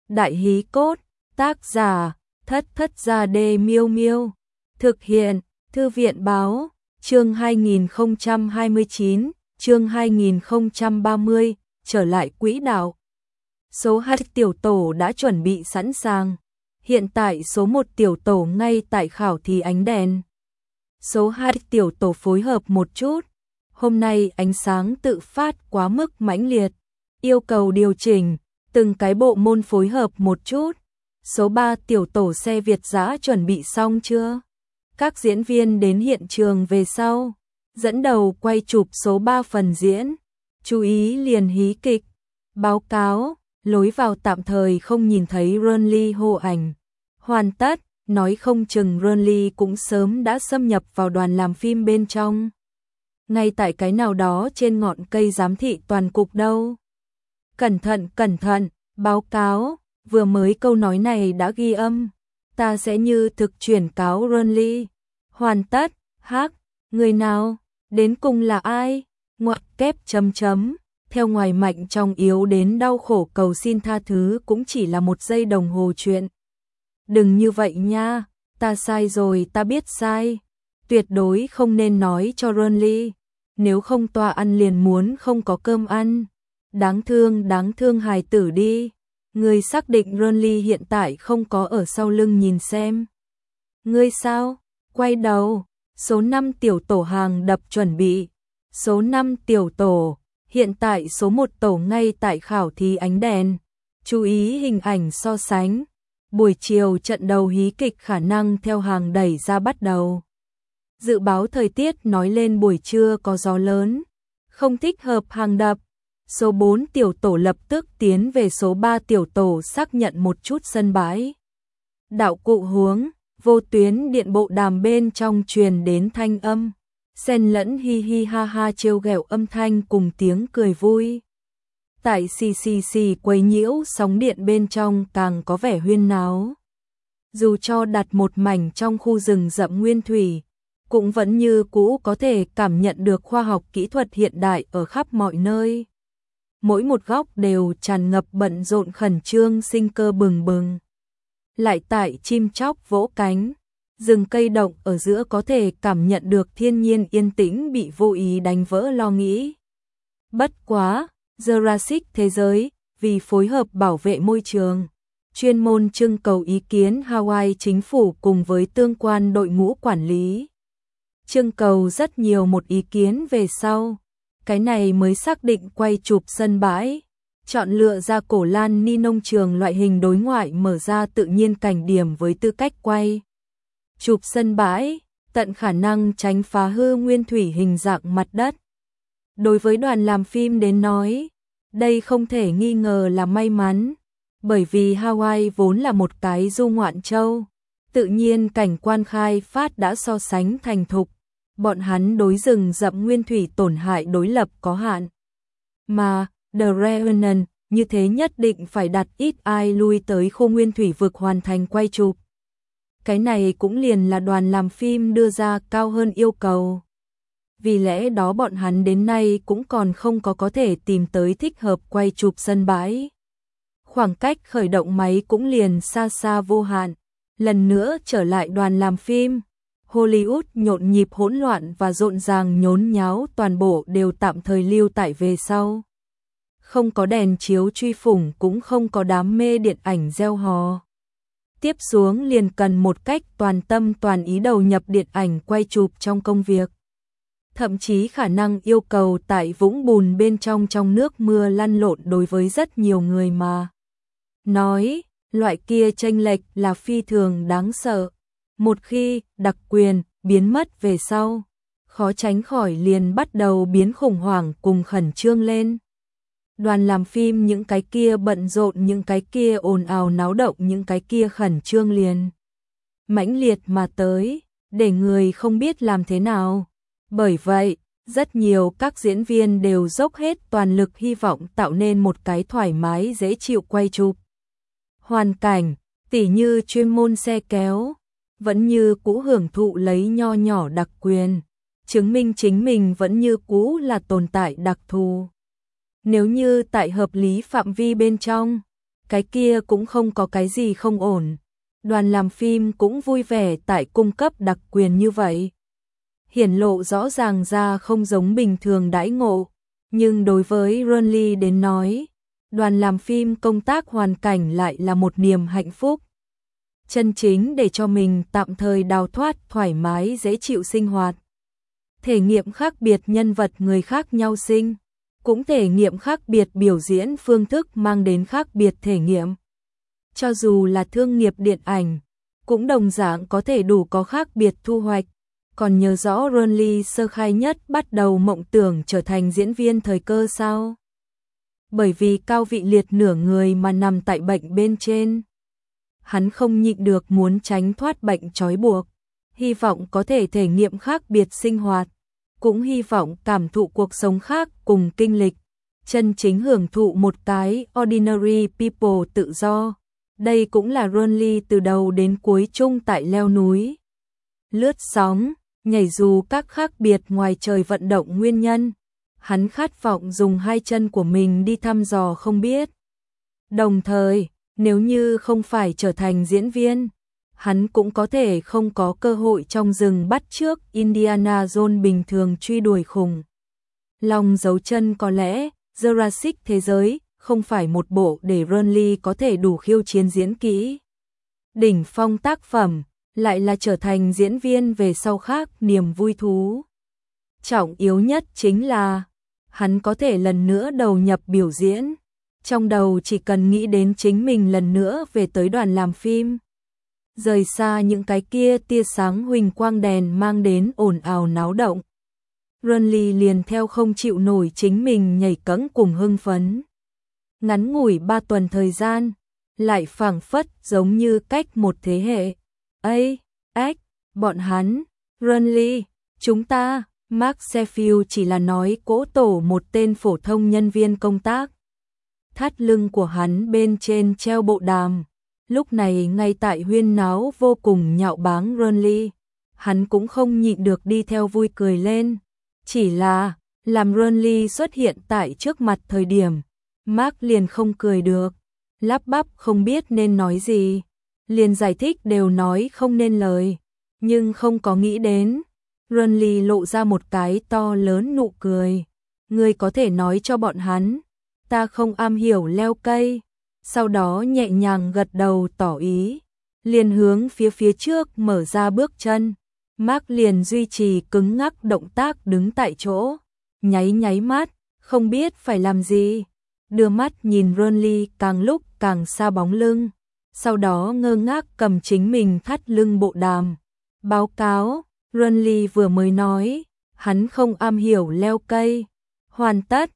Đại hí cốt, tác giả, Thất Thất Gia Đê Miêu Miêu. Thực hiện, Thư viện báo, chương 2029, chương 2030, trở lại quỹ đạo. Số 2 tiểu tổ đã chuẩn bị sẵn sàng. Hiện tại số 1 tiểu tổ ngay tại khảo thí ánh đèn. Số 2 tiểu tổ phối hợp một chút. Hôm nay ánh sáng tự phát quá mức mãnh liệt. Yêu cầu điều chỉnh, từng cái bộ môn phối hợp một chút. Số 3 tiểu tổ xe Việt dã chuẩn bị xong chưa? Các diễn viên đến hiện trường về sau. Dẫn đầu quay chụp số 3 phần diễn. Chú ý liền hí kịch. Báo cáo, lối vào tạm thời không nhìn thấy Runly hô ảnh. Hoàn tất, nói không chừng Runly cũng sớm đã xâm nhập vào đoàn làm phim bên trong. Ngay tại cái nào đó trên ngọn cây giám thị toàn cục đâu. Cẩn thận, báo cáo, vừa mới câu nói này đã ghi âm. Ta sẽ như thực chuyển cáo Runly. Hoàn tất, người nào, đến cùng là ai? Ngoặc kép chấm chấm. Theo ngoài mạnh trong yếu đến đau khổ cầu xin tha thứ cũng chỉ là một giây đồng hồ chuyện. Đừng như vậy nha, ta sai rồi, ta biết sai. Tuyệt đối không nên nói cho Runly, nếu không tòa ăn liền muốn không có cơm ăn. Đáng thương hài tử đi. Ngươi xác định Runly hiện tại không có ở sau lưng nhìn xem. Ngươi sao? Quay đầu, số 5 tiểu tổ hàng đập chuẩn bị. Số 5 tiểu tổ, hiện tại số 1 tổ ngay tại khảo thí ánh đèn. Chú ý hình ảnh so sánh. Buổi chiều trận đầu hí kịch khả năng theo hàng đẩy ra bắt đầu. Dự báo thời tiết nói lên buổi trưa có gió lớn, không thích hợp hàng đập. Số 4 tiểu tổ lập tức tiến về số 3 tiểu tổ xác nhận một chút sân bãi. Đạo cụ huống, vô tuyến điện bộ đàm bên trong truyền đến thanh âm, xen lẫn hi hi ha ha trêu ghẹo âm thanh cùng tiếng cười vui. Tại xì quấy nhiễu sóng điện bên trong càng có vẻ huyên náo. Dù cho đặt một mảnh trong khu rừng rậm nguyên thủy, cũng vẫn như cũ có thể cảm nhận được khoa học kỹ thuật hiện đại ở khắp mọi nơi. Mỗi một góc đều tràn ngập bận rộn khẩn trương sinh cơ bừng bừng. Lại tại chim chóc vỗ cánh, rừng cây động ở giữa có thể cảm nhận được thiên nhiên yên tĩnh bị vô ý đánh vỡ lo nghĩ. Bất quá, Jurassic thế giới, vì phối hợp bảo vệ môi trường, chuyên môn trưng cầu ý kiến Hawaii chính phủ cùng với tương quan đội ngũ quản lý. Trưng cầu rất nhiều một ý kiến về sau. Cái này mới xác định quay chụp sân bãi, chọn lựa ra cổ lan ni nông trường loại hình đối ngoại mở ra tự nhiên cảnh điểm với tư cách quay. Chụp sân bãi, tận khả năng tránh phá hư nguyên thủy hình dạng mặt đất. Đối với đoàn làm phim đến nói, đây không thể nghi ngờ là may mắn, bởi vì Hawaii vốn là một cái du ngoạn châu, tự nhiên cảnh quan khai phát đã so sánh thành thục. Bọn hắn đối rừng rậm nguyên thủy tổn hại đối lập có hạn. Mà, The Revenant, như thế nhất định phải đặt ít ai lui tới khu nguyên thủy vực hoàn thành quay chụp. Cái này cũng liền là đoàn làm phim đưa ra cao hơn yêu cầu. Vì lẽ đó bọn hắn đến nay cũng còn không có thể tìm tới thích hợp quay chụp sân bãi. Khoảng cách khởi động máy cũng liền xa vô hạn. Lần nữa trở lại đoàn làm phim. Hollywood nhộn nhịp hỗn loạn và rộn ràng nhốn nháo toàn bộ đều tạm thời lưu tại về sau. Không có đèn chiếu truy phủng cũng không có đám mê điện ảnh gieo hò. Tiếp xuống liền cần một cách toàn tâm toàn ý đầu nhập điện ảnh quay chụp trong công việc. Thậm chí khả năng yêu cầu tại vũng bùn bên trong nước mưa lăn lộn đối với rất nhiều người mà. Nói, loại kia chênh lệch là phi thường đáng sợ. Một khi đặc quyền biến mất về sau, khó tránh khỏi liền bắt đầu biến khủng hoảng cùng khẩn trương lên. Đoàn làm phim những cái kia bận rộn, những cái kia ồn ào náo động, những cái kia khẩn trương liền mãnh liệt mà tới, để người không biết làm thế nào. Bởi vậy, rất nhiều các diễn viên đều dốc hết toàn lực hy vọng tạo nên một cái thoải mái dễ chịu quay chụp. Hoàn cảnh, tỉ như chuyên môn xe kéo, vẫn như cũ hưởng thụ lấy nho nhỏ đặc quyền, chứng minh chính mình vẫn như cũ là tồn tại đặc thù. Nếu như tại hợp lý phạm vi bên trong, cái kia cũng không có cái gì không ổn. Đoàn làm phim cũng vui vẻ tại cung cấp đặc quyền như vậy. Hiển lộ rõ ràng ra không giống bình thường đãi ngộ, nhưng đối với Renly đến nói, đoàn làm phim công tác hoàn cảnh lại là một niềm hạnh phúc. Chân chính để cho mình tạm thời đào thoát thoải mái dễ chịu sinh hoạt. Thể nghiệm khác biệt nhân vật người khác nhau sinh, cũng thể nghiệm khác biệt biểu diễn phương thức mang đến khác biệt thể nghiệm. Cho dù là thương nghiệp điện ảnh, cũng đồng dạng có thể đủ có khác biệt thu hoạch. Còn nhớ rõ Renly sơ khai nhất bắt đầu mộng tưởng trở thành diễn viên thời cơ sao? Bởi vì cao vị liệt nửa người mà nằm tại bệnh bên trên. Hắn không nhịn được muốn tránh thoát bệnh trói buộc, hy vọng có thể thể nghiệm khác biệt sinh hoạt, cũng hy vọng cảm thụ cuộc sống khác cùng kinh lịch, chân chính hưởng thụ một cái ordinary people tự do. Đây cũng là Renly từ đầu đến cuối chung tại leo núi, lướt sóng, nhảy dù các khác biệt ngoài trời vận động nguyên nhân. Hắn khát vọng dùng hai chân của mình đi thăm dò không biết. Đồng thời, nếu như không phải trở thành diễn viên, hắn cũng có thể không có cơ hội trong rừng bắt chước Indiana Jones bình thường truy đuổi khủng long dấu chân. Có lẽ Jurassic thế giới không phải một bộ để Renly có thể đủ khiêu chiến diễn kỹ đỉnh phong tác phẩm, lại là trở thành diễn viên về sau khác niềm vui thú. Trọng yếu nhất chính là hắn có thể lần nữa đầu nhập biểu diễn, trong đầu chỉ cần nghĩ đến chính mình lần nữa về tới đoàn làm phim, rời xa những cái kia tia sáng huỳnh quang đèn mang đến ồn ào náo động. Renly liền theo không chịu nổi chính mình nhảy cẫng cùng hưng phấn. Ngắn ngủi 3 tuần thời gian, lại phảng phất giống như cách một thế hệ. Bọn hắn, Renly, chúng ta, Mark Sheffield chỉ là nói cỗ tổ một tên phổ thông nhân viên công tác. Thắt lưng của hắn bên trên treo bộ đàm, lúc này ngay tại huyên náo vô cùng nhạo báng Renly, hắn cũng không nhịn được đi theo vui cười lên. Chỉ là, làm Renly xuất hiện tại trước mặt thời điểm, Mark liền không cười được, lắp bắp không biết nên nói gì, liền giải thích đều nói không nên lời, nhưng không có nghĩ đến. Renly lộ ra một cái to lớn nụ cười. Ngươi có thể nói cho bọn hắn, ta không am hiểu leo cây. Sau đó nhẹ nhàng gật đầu tỏ ý, liền hướng phía trước mở ra bước chân. Mark liền duy trì cứng ngắc động tác đứng tại chỗ, nháy mắt, không biết phải làm gì, đưa mắt nhìn Renly càng lúc càng xa bóng lưng, sau đó ngơ ngác cầm chính mình thắt lưng bộ đàm. Báo cáo, Renly vừa mới nói, hắn không am hiểu leo cây. Hoàn tất,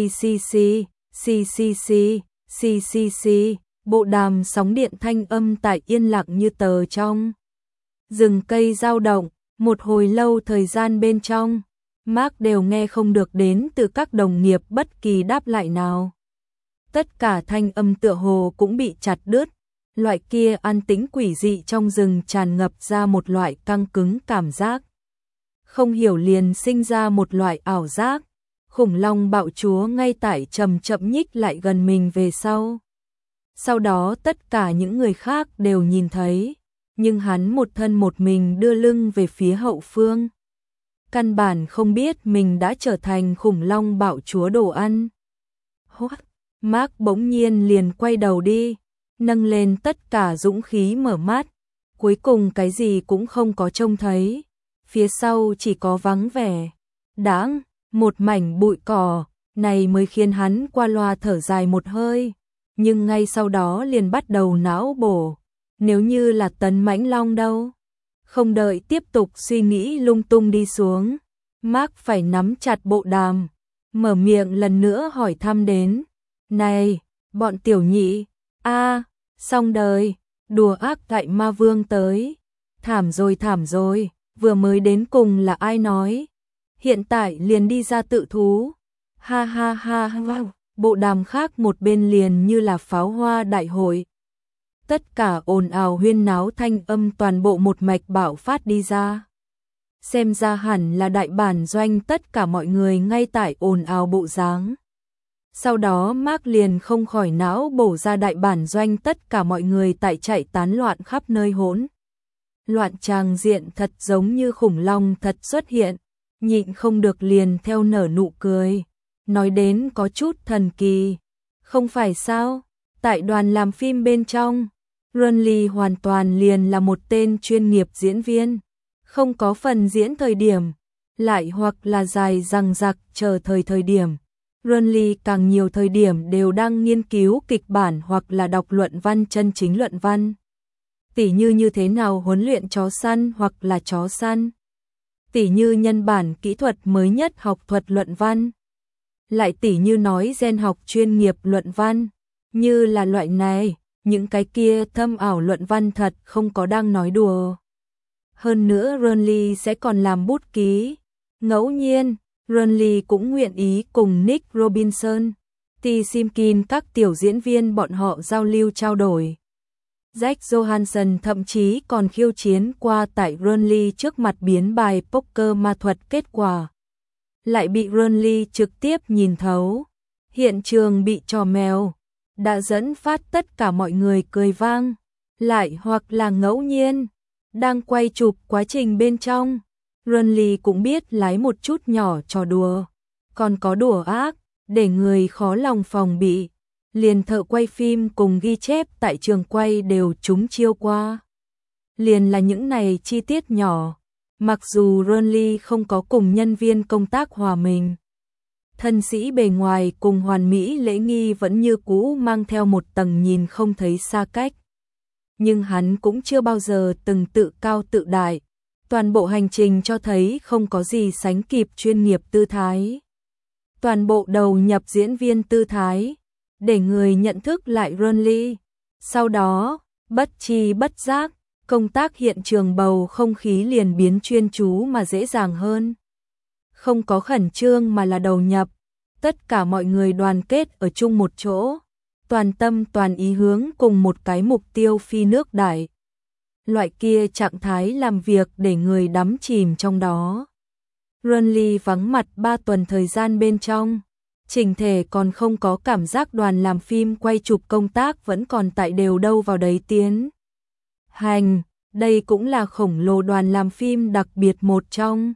CCC, bộ đàm sóng điện thanh âm tại yên lặng như tờ trong rừng cây dao động, một hồi lâu thời gian bên trong, Mark đều nghe không được đến từ các đồng nghiệp bất kỳ đáp lại nào. Tất cả thanh âm tựa hồ cũng bị chặt đứt, loại kia an tĩnh quỷ dị trong rừng tràn ngập ra một loại căng cứng cảm giác. Không hiểu liền sinh ra một loại ảo giác, khủng long bạo chúa ngay tại chậm chậm nhích lại gần mình về sau. Sau đó tất cả những người khác đều nhìn thấy, nhưng hắn một thân một mình đưa lưng về phía hậu phương. Căn bản không biết mình đã trở thành khủng long bạo chúa đồ ăn. Mark bỗng nhiên liền quay đầu đi, nâng lên tất cả dũng khí mở mắt, cuối cùng cái gì cũng không có trông thấy, phía sau chỉ có vắng vẻ, đáng, một mảnh bụi cỏ, này mới khiến hắn qua loa thở dài một hơi, nhưng ngay sau đó liền bắt đầu não bổ, nếu như là Tấn Mãnh Long đâu? Không đợi tiếp tục suy nghĩ lung tung đi xuống, Mark phải nắm chặt bộ đàm, mở miệng lần nữa hỏi thăm đến. Này, bọn tiểu nhị, xong đời, đùa ác tại ma vương tới. Thảm rồi, vừa mới đến cùng là ai nói. Hiện tại liền đi ra tự thú. Ha, bộ đàm khác một bên liền như là pháo hoa đại hội. Tất cả ồn ào huyên náo thanh âm toàn bộ một mạch bạo phát đi ra. Xem ra hẳn là đại bản doanh tất cả mọi người ngay tại ồn ào bộ dáng. Sau đó Mark liền không khỏi não bổ ra đại bản doanh, tất cả mọi người tại chạy tán loạn khắp nơi, hỗn loạn tràng diện thật giống như khủng long thật xuất hiện, nhịn không được liền theo nở nụ cười, nói đến có chút thần kỳ. Không phải sao, tại đoàn làm phim bên trong, Renly hoàn toàn liền là một tên chuyên nghiệp diễn viên, không có phần diễn thời điểm, lại hoặc là dài dằng dặc chờ thời điểm. Renly càng nhiều thời điểm đều đang nghiên cứu kịch bản hoặc là đọc luận văn, chân chính luận văn. Tỉ như thế nào huấn luyện chó săn hoặc là chó săn. Tỉ như nhân bản kỹ thuật mới nhất học thuật luận văn. Lại tỉ như nói gen học chuyên nghiệp luận văn. Như là loại này, những cái kia thâm ảo luận văn thật không có đang nói đùa. Hơn nữa Renly sẽ còn làm bút ký. Ngẫu nhiên, Renly cũng nguyện ý cùng Nick Robinson, T. Simpkin các tiểu diễn viên bọn họ giao lưu trao đổi. Jack Johansson thậm chí còn khiêu chiến qua tại Renly trước mặt biến bài poker ma thuật, kết quả lại bị Renly trực tiếp nhìn thấu. Hiện trường bị trò mèo, đã dẫn phát tất cả mọi người cười vang. Lại hoặc là ngẫu nhiên, đang quay chụp quá trình bên trong, Renly cũng biết lái một chút nhỏ trò đùa, còn có đùa ác, để người khó lòng phòng bị. Liền thợ quay phim cùng ghi chép tại trường quay đều trúng chiêu qua. Liền là những này chi tiết nhỏ, mặc dù Renly không có cùng nhân viên công tác hòa mình, thân sĩ bề ngoài cùng hoàn mỹ lễ nghi vẫn như cũ mang theo một tầng nhìn không thấy xa cách. Nhưng hắn cũng chưa bao giờ từng tự cao tự đại, toàn bộ hành trình cho thấy không có gì sánh kịp chuyên nghiệp tư thái. Toàn bộ đầu nhập diễn viên tư thái, để người nhận thức lại Renly. Sau đó, bất chi bất giác, công tác hiện trường bầu không khí liền biến chuyên chú mà dễ dàng hơn. Không có khẩn trương mà là đầu nhập, tất cả mọi người đoàn kết ở chung một chỗ, toàn tâm toàn ý hướng cùng một cái mục tiêu phi nước đại. Loại kia trạng thái làm việc để người đắm chìm trong đó. Renly vắng mặt 3 tuần thời gian bên trong, chỉnh thể còn không có cảm giác đoàn làm phim quay chụp công tác vẫn còn tại đều đâu vào đấy tiến hành. Đây cũng là khổng lồ đoàn làm phim đặc biệt một trong.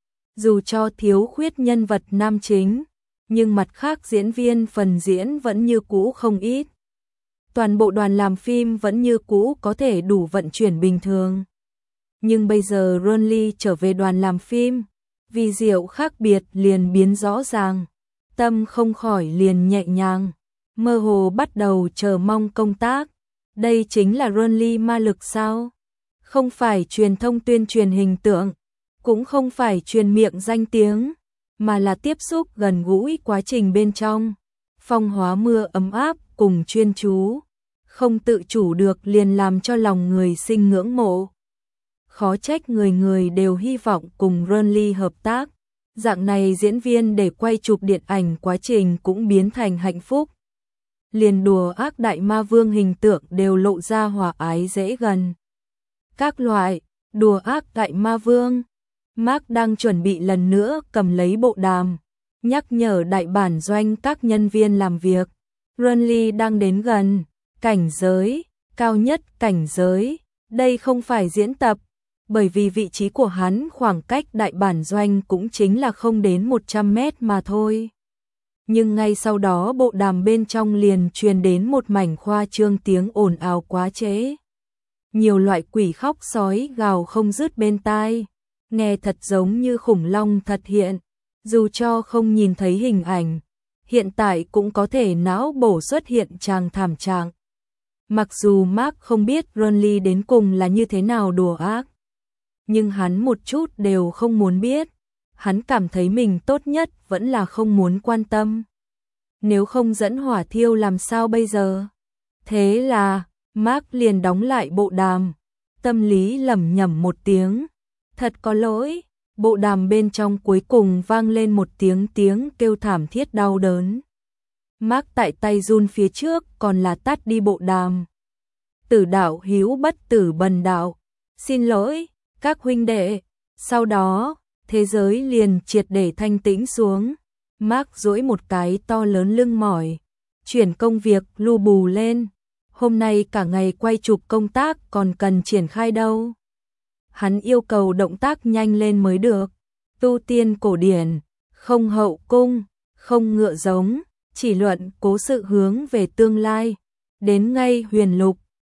Dù cho thiếu khuyết nhân vật nam chính, nhưng mặt khác diễn viên phần diễn vẫn như cũ không ít. Toàn bộ đoàn làm phim vẫn như cũ có thể đủ vận chuyển bình thường. Nhưng bây giờ Renly trở về đoàn làm phim, vì diệu khác biệt liền biến rõ ràng. Tâm không khỏi liền nhẹ nhàng, mơ hồ bắt đầu chờ mong công tác. Đây chính là Renly ma lực sao? Không phải truyền thông tuyên truyền hình tượng, cũng không phải truyền miệng danh tiếng, mà là tiếp xúc gần gũi quá trình bên trong. Phong hóa mưa ấm áp cùng chuyên chú, không tự chủ được liền làm cho lòng người sinh ngưỡng mộ. Khó trách người người đều hy vọng cùng Renly hợp tác. Dạng này diễn viên để quay chụp điện ảnh quá trình cũng biến thành hạnh phúc. Liền đùa ác đại ma vương hình tượng đều lộ ra hòa ái dễ gần. Các loại đùa ác đại ma vương. Mark đang chuẩn bị lần nữa cầm lấy bộ đàm, nhắc nhở đại bản doanh các nhân viên làm việc. Renly đang đến gần, cảnh giới, cao nhất cảnh giới, đây không phải diễn tập. Bởi vì vị trí của hắn khoảng cách đại bản doanh cũng chính là không đến 100 mét mà thôi. Nhưng ngay sau đó bộ đàm bên trong liền truyền đến một mảnh khoa trương tiếng ồn ào quá trễ. Nhiều loại quỷ khóc sói gào không dứt bên tai, nghe thật giống như khủng long thật hiện. Dù cho không nhìn thấy hình ảnh, hiện tại cũng có thể não bổ xuất hiện tràng thảm trạng. Mặc dù Mark không biết Renly đến cùng là như thế nào đùa ác, nhưng hắn một chút đều không muốn biết. Hắn cảm thấy mình tốt nhất vẫn là không muốn quan tâm. Nếu không dẫn hỏa thiêu làm sao bây giờ? Thế là, Mark liền đóng lại bộ đàm, tâm lý lẩm nhẩm một tiếng. Thật có lỗi, bộ đàm bên trong cuối cùng vang lên một tiếng kêu thảm thiết đau đớn. Mark tại tay run phía trước còn là tắt đi bộ đàm. Tử đạo hiếu bất tử bần đạo. Xin lỗi, các huynh đệ. Sau đó, thế giới liền triệt để thanh tĩnh xuống. Mark duỗi một cái to lớn lưng mỏi, chuyển công việc lu bù lên. Hôm nay cả ngày quay chụp công tác còn cần triển khai đâu. Hắn yêu cầu động tác nhanh lên mới được. Tu tiên cổ điển, không hậu cung, không ngựa giống, chỉ luận cố sự hướng về tương lai. Đến ngay huyền lục,